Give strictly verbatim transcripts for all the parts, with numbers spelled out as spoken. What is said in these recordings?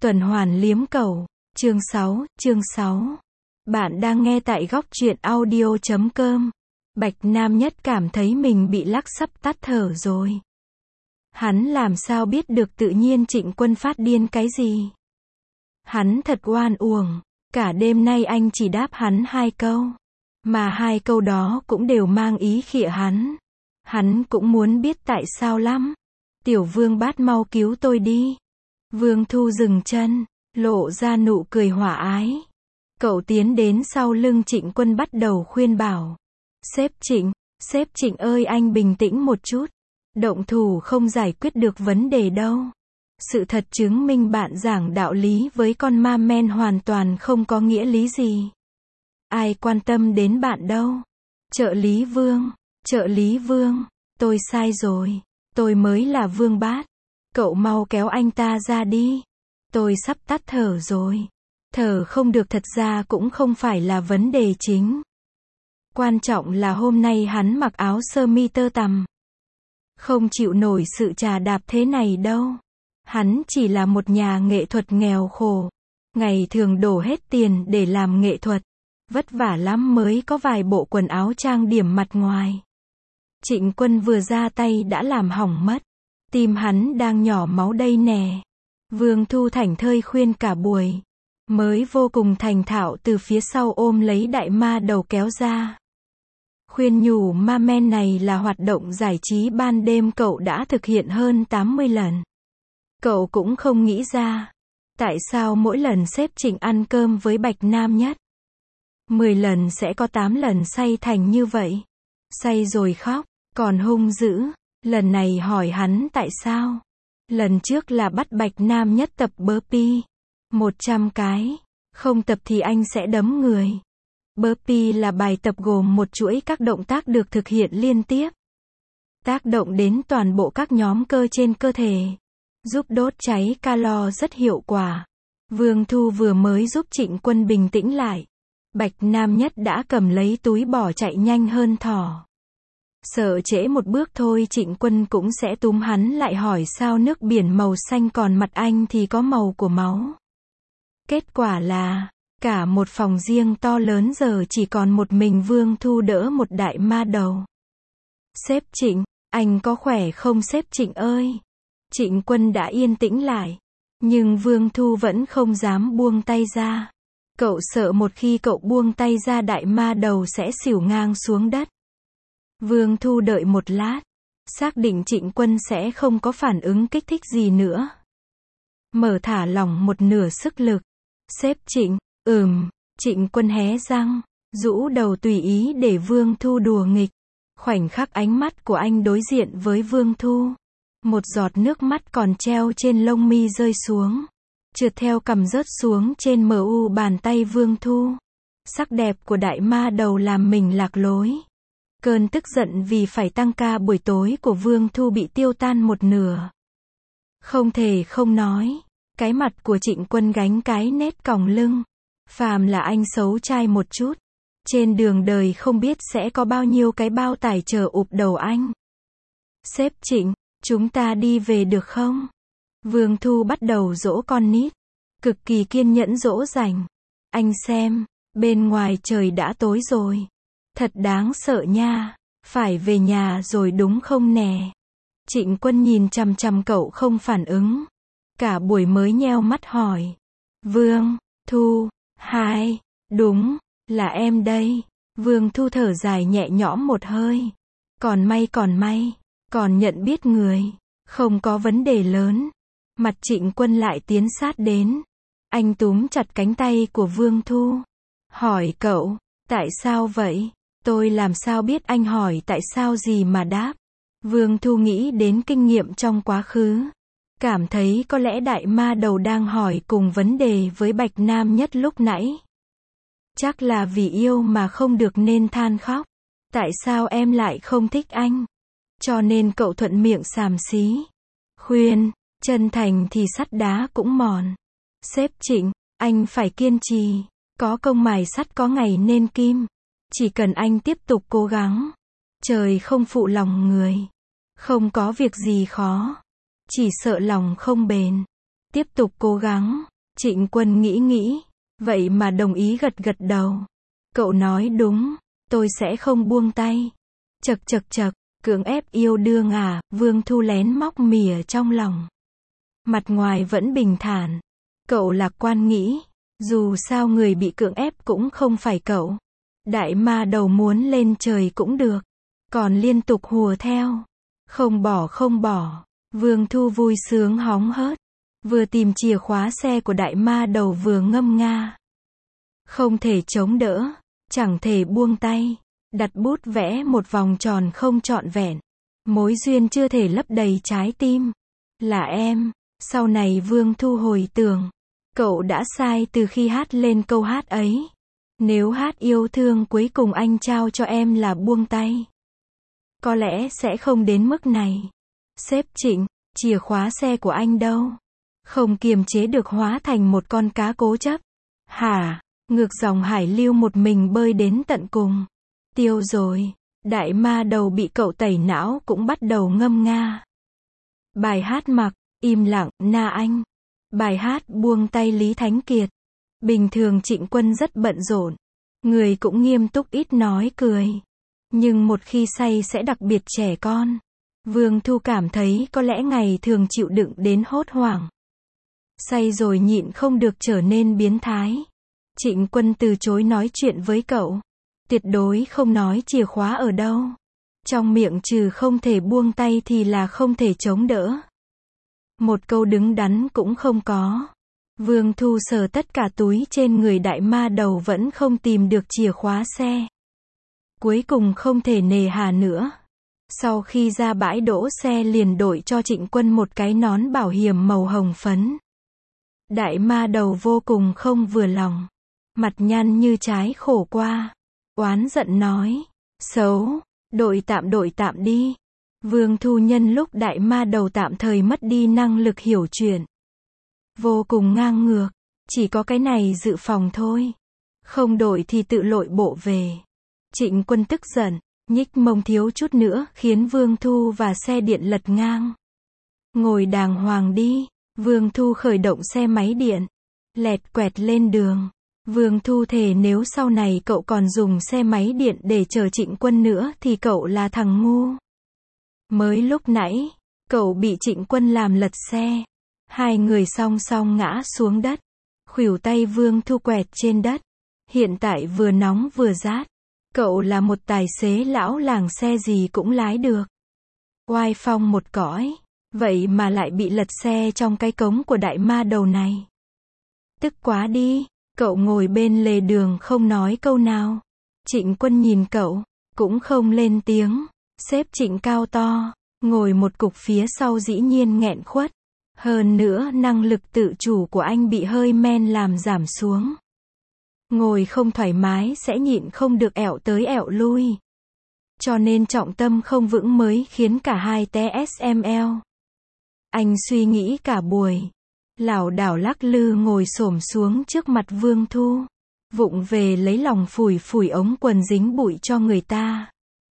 Tuần hoàn liếm cầu. Chương sáu, chương sáu. Bạn đang nghe tại góc truyện audio chấm com. Bạch Nam Nhất cảm thấy mình bị lắc sắp tắt thở rồi. Hắn làm sao biết được tự nhiên Trịnh Quân phát điên cái gì? Hắn thật oan uổng. Cả đêm nay anh chỉ đáp hắn hai câu. Mà hai câu đó cũng đều mang ý khịa hắn. Hắn cũng muốn biết tại sao lắm. Tiểu Vương Bát mau cứu tôi đi. Vương Thu dừng chân, lộ ra nụ cười hòa ái. Cậu tiến đến sau lưng Trịnh Quân bắt đầu khuyên bảo. Sếp Trịnh, sếp Trịnh ơi anh bình tĩnh một chút. Động thủ không giải quyết được vấn đề đâu. Sự thật chứng minh bạn giảng đạo lý với con ma men hoàn toàn không có nghĩa lý gì. Ai quan tâm đến bạn đâu. Trợ lý Vương, trợ lý Vương, tôi sai rồi. Tôi mới là Vương Bát. Cậu mau kéo anh ta ra đi. Tôi sắp tắt thở rồi. Thở không được thật ra cũng không phải là vấn đề chính. Quan trọng là hôm nay hắn mặc áo sơ mi tơ tằm. Không chịu nổi sự trà đạp thế này đâu. Hắn chỉ là một nhà nghệ thuật nghèo khổ. Ngày thường đổ hết tiền để làm nghệ thuật. Vất vả lắm mới có vài bộ quần áo trang điểm mặt ngoài. Trịnh Quân vừa ra tay đã làm hỏng mất. Tim hắn đang nhỏ máu đây nè. Vương Thu thảnh thơi khuyên cả buổi. Mới vô cùng thành thạo từ phía sau ôm lấy đại ma đầu kéo ra. Khuyên nhủ ma men này là hoạt động giải trí ban đêm cậu đã thực hiện hơn tám mươi lần. Cậu cũng không nghĩ ra. Tại sao mỗi lần sếp Trịnh ăn cơm với Bạch Nam Nhất. mười lần sẽ có tám lần say thành như vậy. Say rồi khóc, còn hung dữ. Lần này hỏi hắn tại sao. Lần trước là bắt Bạch Nam Nhất tập burpee. một trăm cái. Không tập thì anh sẽ đấm người. Burpee là bài tập gồm một chuỗi các động tác được thực hiện liên tiếp. Tác động đến toàn bộ các nhóm cơ trên cơ thể. Giúp đốt cháy calo rất hiệu quả. Vương Thu vừa mới giúp Trịnh Quân bình tĩnh lại. Bạch Nam Nhất đã cầm lấy túi bỏ chạy nhanh hơn thỏ. Sợ trễ một bước thôi Trịnh Quân cũng sẽ túm hắn lại hỏi sao nước biển màu xanh còn mặt anh thì có màu của máu. Kết quả là, cả một phòng riêng to lớn giờ chỉ còn một mình Vương Thu đỡ một đại ma đầu. Sếp Trịnh, anh có khỏe không sếp Trịnh ơi? Trịnh Quân đã yên tĩnh lại. Nhưng Vương Thu vẫn không dám buông tay ra. Cậu sợ một khi cậu buông tay ra đại ma đầu sẽ xỉu ngang xuống đất. Vương Thu đợi một lát. Xác định Trịnh Quân sẽ không có phản ứng kích thích gì nữa. Mở thả lỏng một nửa sức lực. Sếp Trịnh, ừm, Trịnh Quân hé răng, rũ đầu tùy ý để Vương Thu đùa nghịch. Khoảnh khắc ánh mắt của anh đối diện với Vương Thu. Một giọt nước mắt còn treo trên lông mi rơi xuống. Trượt theo cằm rớt xuống trên mờ u bàn tay Vương Thu. Sắc đẹp của đại ma đầu làm mình lạc lối. Cơn tức giận vì phải tăng ca buổi tối của Vương Thu bị tiêu tan một nửa. Không thể không nói. Cái mặt của Trịnh Quân gánh cái nét còng lưng. Phàm là anh xấu trai một chút. Trên đường đời không biết sẽ có bao nhiêu cái bao tải chờ ụp đầu anh. Sếp Trịnh, chúng ta đi về được không? Vương Thu bắt đầu dỗ con nít. Cực kỳ kiên nhẫn dỗ dành. Anh xem, bên ngoài trời đã tối rồi. Thật đáng sợ nha. Phải về nhà rồi đúng không nè? Trịnh Quân nhìn chằm chằm cậu không phản ứng. Cả buổi mới nheo mắt hỏi. Vương Thu, hai, đúng, là em đây. Vương Thu thở dài nhẹ nhõm một hơi. Còn may còn may, còn nhận biết người. Không có vấn đề lớn. Mặt Trịnh Quân lại tiến sát đến. Anh túm chặt cánh tay của Vương Thu. Hỏi cậu, tại sao vậy? Tôi làm sao biết anh hỏi tại sao gì mà đáp. Vương Thu nghĩ đến kinh nghiệm trong quá khứ. Cảm thấy có lẽ đại ma đầu đang hỏi cùng vấn đề với Bạch Nam Nhất lúc nãy. Chắc là vì yêu mà không được nên than khóc. Tại sao em lại không thích anh? Cho nên cậu thuận miệng xàm xí. Khuyên, chân thành thì sắt đá cũng mòn. Sếp Trịnh, anh phải kiên trì. Có công mài sắt có ngày nên kim. Chỉ cần anh tiếp tục cố gắng. Trời không phụ lòng người. Không có việc gì khó. Chỉ sợ lòng không bền. Tiếp tục cố gắng. Trịnh Quân nghĩ nghĩ, vậy mà đồng ý gật gật đầu. Cậu nói đúng, tôi sẽ không buông tay. Chật chật chật, cưỡng ép yêu đương à, Vương Thu lén móc mỉa trong lòng. Mặt ngoài vẫn bình thản. Cậu lạc quan nghĩ, dù sao người bị cưỡng ép cũng không phải cậu. Đại ma đầu muốn lên trời cũng được. Còn liên tục hùa theo. Không bỏ không bỏ. Vương Thu vui sướng hóng hớt. Vừa tìm chìa khóa xe của đại ma đầu vừa ngâm nga. Không thể chống đỡ. Chẳng thể buông tay. Đặt bút vẽ một vòng tròn không trọn vẹn. Mối duyên chưa thể lấp đầy trái tim. Là em. Sau này Vương Thu hồi tưởng. Cậu đã sai từ khi hát lên câu hát ấy. Nếu hát yêu thương cuối cùng anh trao cho em là buông tay. Có lẽ sẽ không đến mức này. Sếp Trịnh, chìa khóa xe của anh đâu? Không kiềm chế được hóa thành một con cá cố chấp. Hả? Ngược dòng hải lưu một mình bơi đến tận cùng. Tiêu rồi. Đại ma đầu bị cậu tẩy não cũng bắt đầu ngâm nga. Bài hát mặc, im lặng, na anh. Bài hát buông tay Lý Thánh Kiệt. Bình thường Trịnh Quân rất bận rộn. Người cũng nghiêm túc ít nói cười. Nhưng một khi say sẽ đặc biệt trẻ con. Vương Thu cảm thấy có lẽ ngày thường chịu đựng đến hốt hoảng. Say rồi nhịn không được trở nên biến thái. Trịnh Quân từ chối nói chuyện với cậu. Tuyệt đối không nói chìa khóa ở đâu. Trong miệng trừ không thể buông tay thì là không thể chống đỡ. Một câu đứng đắn cũng không có. Vương Thu sờ tất cả túi trên người đại ma đầu vẫn không tìm được chìa khóa xe. Cuối cùng không thể nề hà nữa. Sau khi ra bãi đỗ xe liền đổi cho Trịnh Quân một cái nón bảo hiểm màu hồng phấn. Đại ma đầu vô cùng không vừa lòng. Mặt nhăn như trái khổ qua. Oán giận nói. Xấu, đổi tạm đổi tạm đi. Vương Thu nhân lúc đại ma đầu tạm thời mất đi năng lực hiểu chuyện. Vô cùng ngang ngược. Chỉ có cái này dự phòng thôi. Không đổi thì tự lội bộ về. Trịnh Quân tức giận. Nhích mông thiếu chút nữa khiến Vương Thu và xe điện lật ngang. Ngồi đàng hoàng đi. Vương Thu khởi động xe máy điện. Lẹt quẹt lên đường. Vương Thu thề nếu sau này cậu còn dùng xe máy điện để chờ Trịnh Quân nữa thì cậu là thằng ngu. Mới lúc nãy, cậu bị Trịnh Quân làm lật xe. Hai người song song ngã xuống đất. Khuỷu tay Vương Thu quẹt trên đất. Hiện tại vừa nóng vừa rát. Cậu là một tài xế lão làng xe gì cũng lái được. Oai phong một cõi. Vậy mà lại bị lật xe trong cái cống của đại ma đầu này. Tức quá đi. Cậu ngồi bên lề đường không nói câu nào. Trịnh Quân nhìn cậu. Cũng không lên tiếng. Sếp Trịnh cao to. Ngồi một cục phía sau dĩ nhiên nghẹn khuất. Hơn nữa năng lực tự chủ của anh bị hơi men làm giảm xuống. Ngồi không thoải mái sẽ nhịn không được ẹo tới ẹo lui. Cho nên trọng tâm không vững mới khiến cả hai té ét em lờ. Anh suy nghĩ cả buổi. Lảo đảo lắc lư ngồi xổm xuống trước mặt Vương Thu. Vụng về lấy lòng phủi phủi ống quần dính bụi cho người ta.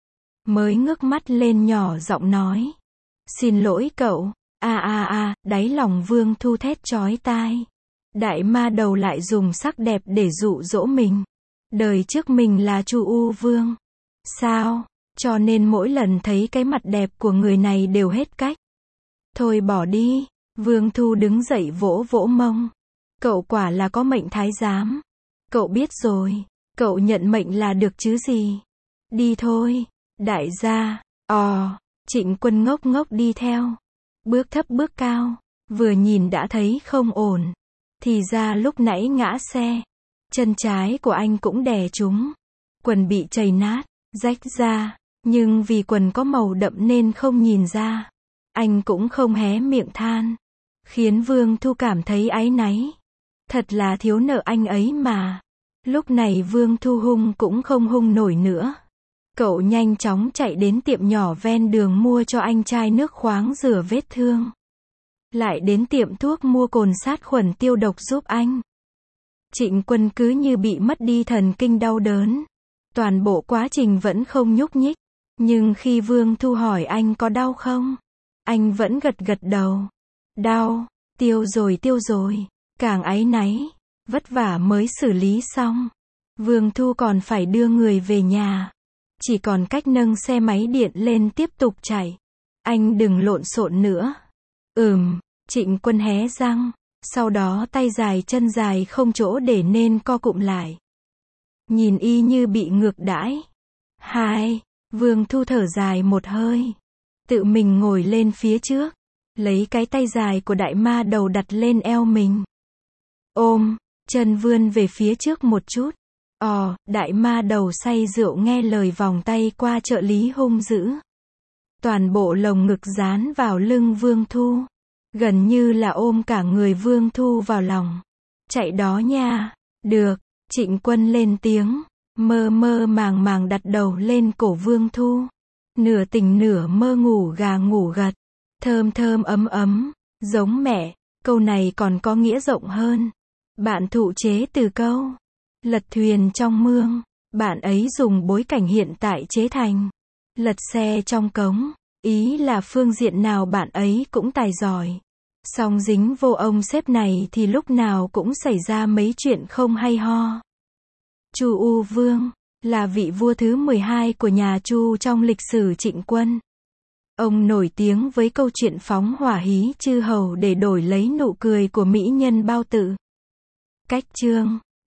Mới ngước mắt lên nhỏ giọng nói. Xin lỗi cậu. A a a, đáy lòng Vương Thu thét chói tai. Đại ma đầu lại dùng sắc đẹp để dụ dỗ mình. Đời trước mình là Chu U Vương. Sao? Cho nên mỗi lần thấy cái mặt đẹp của người này đều hết cách. Thôi bỏ đi. Vương Thu đứng dậy vỗ vỗ mông. Cậu quả là có mệnh thái giám. Cậu biết rồi. Cậu nhận mệnh là được chứ gì. Đi thôi. Đại gia. Ò. Trịnh Quân ngốc ngốc đi theo. Bước thấp bước cao. Vừa nhìn đã thấy không ổn. Thì ra lúc nãy ngã xe. Chân trái của anh cũng đè trúng. Quần bị chảy nát. Rách ra. Nhưng vì quần có màu đậm nên không nhìn ra. Anh cũng không hé miệng than. Khiến Vương Thu cảm thấy áy náy. Thật là thiếu nợ anh ấy mà. Lúc này Vương Thu hung cũng không hung nổi nữa. Cậu nhanh chóng chạy đến tiệm nhỏ ven đường mua cho anh chai nước khoáng rửa vết thương. Lại đến tiệm thuốc mua cồn sát khuẩn tiêu độc giúp anh. Trịnh Quân cứ như bị mất đi thần kinh đau đớn. Toàn bộ quá trình vẫn không nhúc nhích. Nhưng khi Vương Thu hỏi anh có đau không? Anh vẫn gật gật đầu. Đau, tiêu rồi tiêu rồi. Càng áy náy, vất vả mới xử lý xong. Vương Thu còn phải đưa người về nhà. Chỉ còn cách nâng xe máy điện lên tiếp tục chạy. Anh đừng lộn xộn nữa. Ừm, Trịnh Quân hé răng. Sau đó tay dài chân dài không chỗ để nên co cụm lại. Nhìn y như bị ngược đãi. Hai, Vương Thu thở dài một hơi. Tự mình ngồi lên phía trước. Lấy cái tay dài của đại ma đầu đặt lên eo mình. Ôm, chân vươn về phía trước một chút. Ồ, đại ma đầu say rượu nghe lời vòng tay qua trợ lý hung dữ. Toàn bộ lồng ngực dán vào lưng Vương Thu. Gần như là ôm cả người Vương Thu vào lòng. Chạy đó nha. Được, Trịnh Quân lên tiếng. Mơ mơ màng màng đặt đầu lên cổ Vương Thu. Nửa tỉnh nửa mơ ngủ gà ngủ gật. Thơm thơm ấm ấm. Giống mẹ. Câu này còn có nghĩa rộng hơn. Bạn thụ chế từ câu lật thuyền trong mương. Bạn ấy dùng bối cảnh hiện tại chế thành lật xe trong cống. Ý là phương diện nào bạn ấy cũng tài giỏi. Song dính vô ông sếp này thì lúc nào cũng xảy ra mấy chuyện không hay ho. Chu U Vương là vị vua thứ mười hai của nhà Chu trong lịch sử Trịnh Quân. Ông nổi tiếng với câu chuyện phóng hỏa hí chư hầu để đổi lấy nụ cười của mỹ nhân Bao Tử. Cách chương